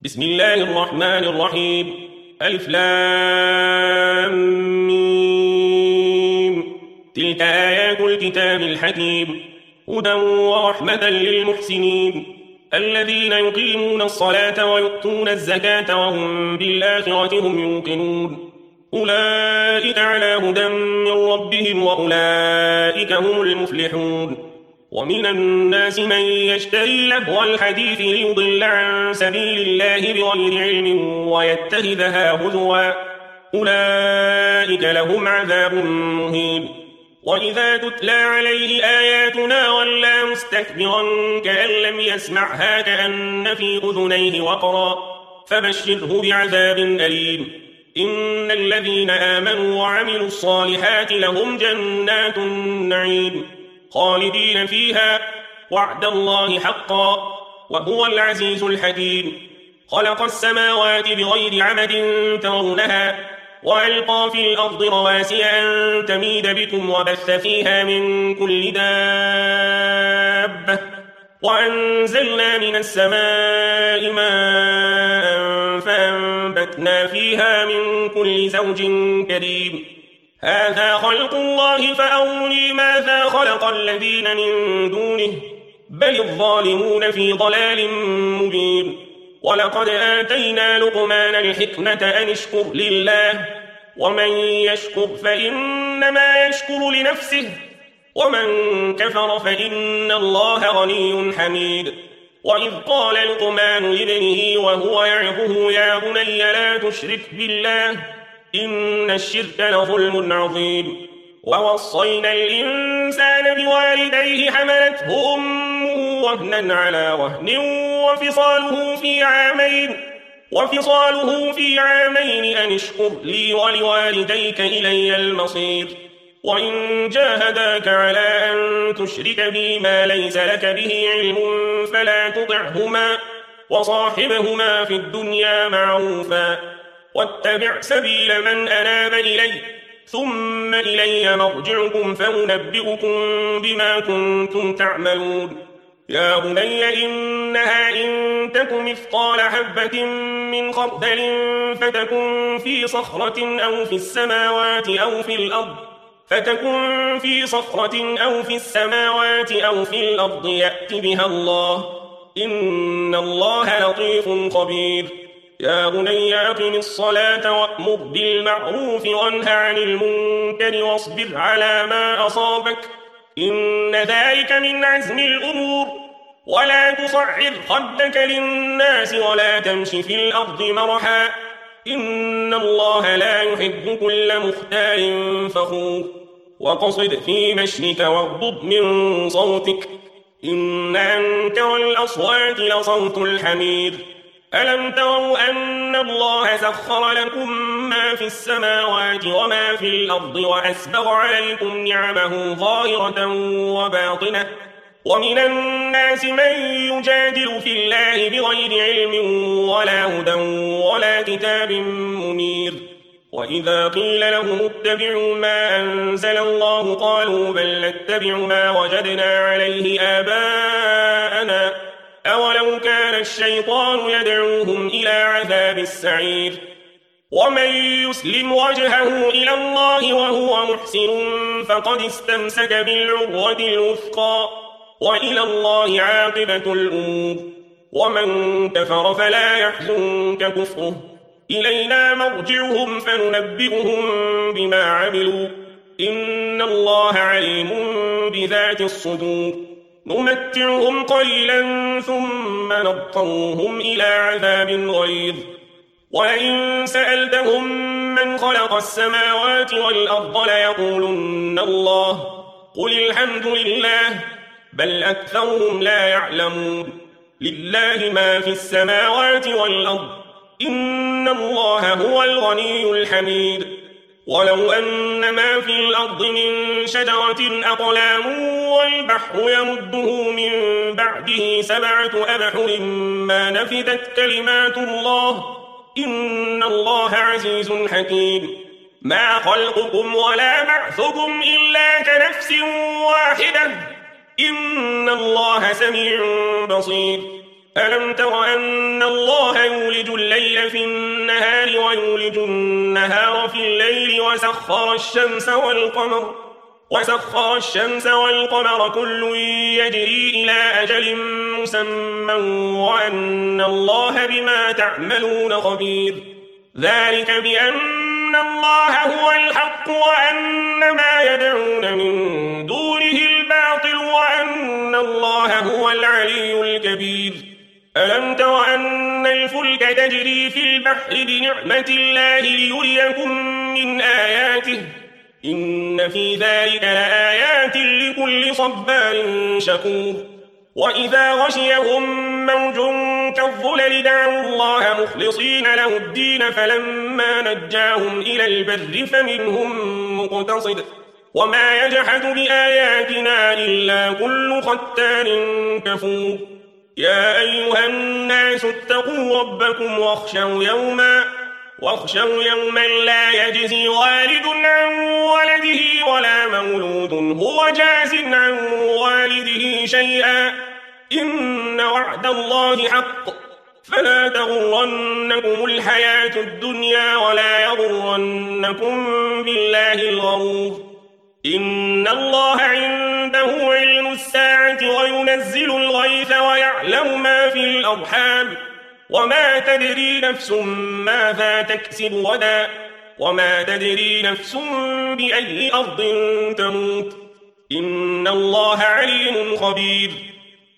بسم الله الرحمن الرحيم. ألف لام ميم. تلك آيات الكتاب الحكيم، هدى ورحمة للمحسنين الذين يقيمون الصلاة ويؤتون الزكاة وهم بالآخرة هم يوقنون. أولئك على هدى من ربهم وأولئك هم المفلحون. ومن الناس من يشتري لهو الحديث ليضل عن سبيل الله بغير علم ويتخذها هزوا، أولئك لهم عذاب مهين. وإذا تتلى عليه آياتنا ولى مستكبرا كأن لم يسمعها كأن في أذنيه وقرا، فبشره بعذاب أليم. إن الذين آمنوا وعملوا الصالحات لهم جنات النعيم خالدين فيها، وعد الله حقا، وهو العزيز الحكيم. خلق السماوات بغير عمد ترونها، وألقى في الأرض رواسي أن تميد بكم وبث فيها من كل دابة، وأنزلنا من السماء ماء فأنبتنا فيها من كل زوج كريم. هذا خلق الله فأروني ماذا خلق الذين من دونه، بل الظالمون في ضلال مبين. ولقد آتينا لقمان الحكمة أن اشكر لله، ومن يشكر فإنما يشكر لنفسه، ومن كفر فإن الله غني حميد. وإذ قال لقمان لابنه وهو يعظه يا بني لا تشرك بالله إن الشرك لظلم عظيم. ووصينا الإنسان بوالديه حملته أمه وهنا على وهن وفصاله في عامين أن اشكر لي ولوالديك إلي المصير. وإن جاهداك على أن تشرك بي ما ليس لك به علم فلا تطعهما، وصاحبهما في الدنيا معروفا، واتبع سبيل من أناب إلي، ثم إلي مرجعكم فأنبئكم بما كنتم تعملون. يا بني إنها إن تك مثقال حبة من خردل فتكن في صخرة أو في السماوات أو في الأرض يأت بها الله، إن الله لطيف خبير. يا بني أقم الصلاة وأمر بالمعروف وانه عن المنكر واصبر على ما أصابك، إن ذلك من عزم الأمور. ولا تصعر خدك للناس ولا تمش في الأرض مرحا، إن الله لا يحب كل مختال فخور. وقصد في مشيك واغضض من صوتك، إن أنكر الأصوات لصوت الحمير. ألم تروا أن الله سخر لكم ما في السماوات وما في الأرض وأسبغ عليكم نعمه ظاهرة وباطنة؟ ومن الناس من يجادل في الله بغير علم ولا هدى ولا كتاب منير. وإذا قيل لهم اتبعوا ما أنزل الله قالوا بل نتبع ما وجدنا عليه آباءنا، أولو كان الشيطان يدعوهم إلى عذاب السعير. ومن يسلم وجهه إلى الله وهو محسن فقد استمسك بالعروة الوثقى، وإلى الله عاقبة الأمور. ومن كفر فلا يحزنك كفره، إلينا مرجعهم فننبئهم بما عملوا، إن الله عليم بذات الصدور. نمتعهم قليلا ثم نضطرهم إلى عذاب غليظ. ولئن سألتهم من خلق السماوات والأرض ليقولن الله، قل الحمد لله، بل أكثرهم لا يعلمون. لله ما في السماوات والأرض، إن الله هو الغني الحميد. ولو أن ما في الأرض من شجرة أقلام والبحر يمده من بعده 7 أبحر ما نفدت كلمات الله، إن الله عزيز حكيم. ما خلقكم ولا بعثكم إلا كنفس واحدة، إن الله سميع بصير. ألم تر أن الله يولج الليل في النهار ويولج النهار في الليل وسخر الشمس والقمر كل يجري إلى أجل مسمى وأن الله بما تعملون خبير ذلك بأن الله هو الحق وأن ما يدعون من دونه الباطل وأن الله هو العلي الكبير ألم تر أن الفلك تجري في البحر بنعمة الله ليريكم من آياته إن في ذلك لآيات لكل صبار شكور وإذا غشيهم موج كالظلل دعوا الله مخلصين له الدين فلما نجاهم إلى البر فمنهم مقتصد وما يجحد بآياتنا إلا كل ختان كفور يا أيها الناس اتقوا ربكم واخشوا يوما لا يجزي والد عن ولده ولا مولود هو جاز عن والده شيئا إن وعد الله حق فلا تغرنكم الحياة الدنيا ولا يغرنكم بالله الغرور إن الله عنده علم الساعة وينزل الغيث ويعلم ما في الأرحام وما تدري نفس ماذا تكسب غدا وما تدري نفس بأي أرض تموت إن الله عليم خبير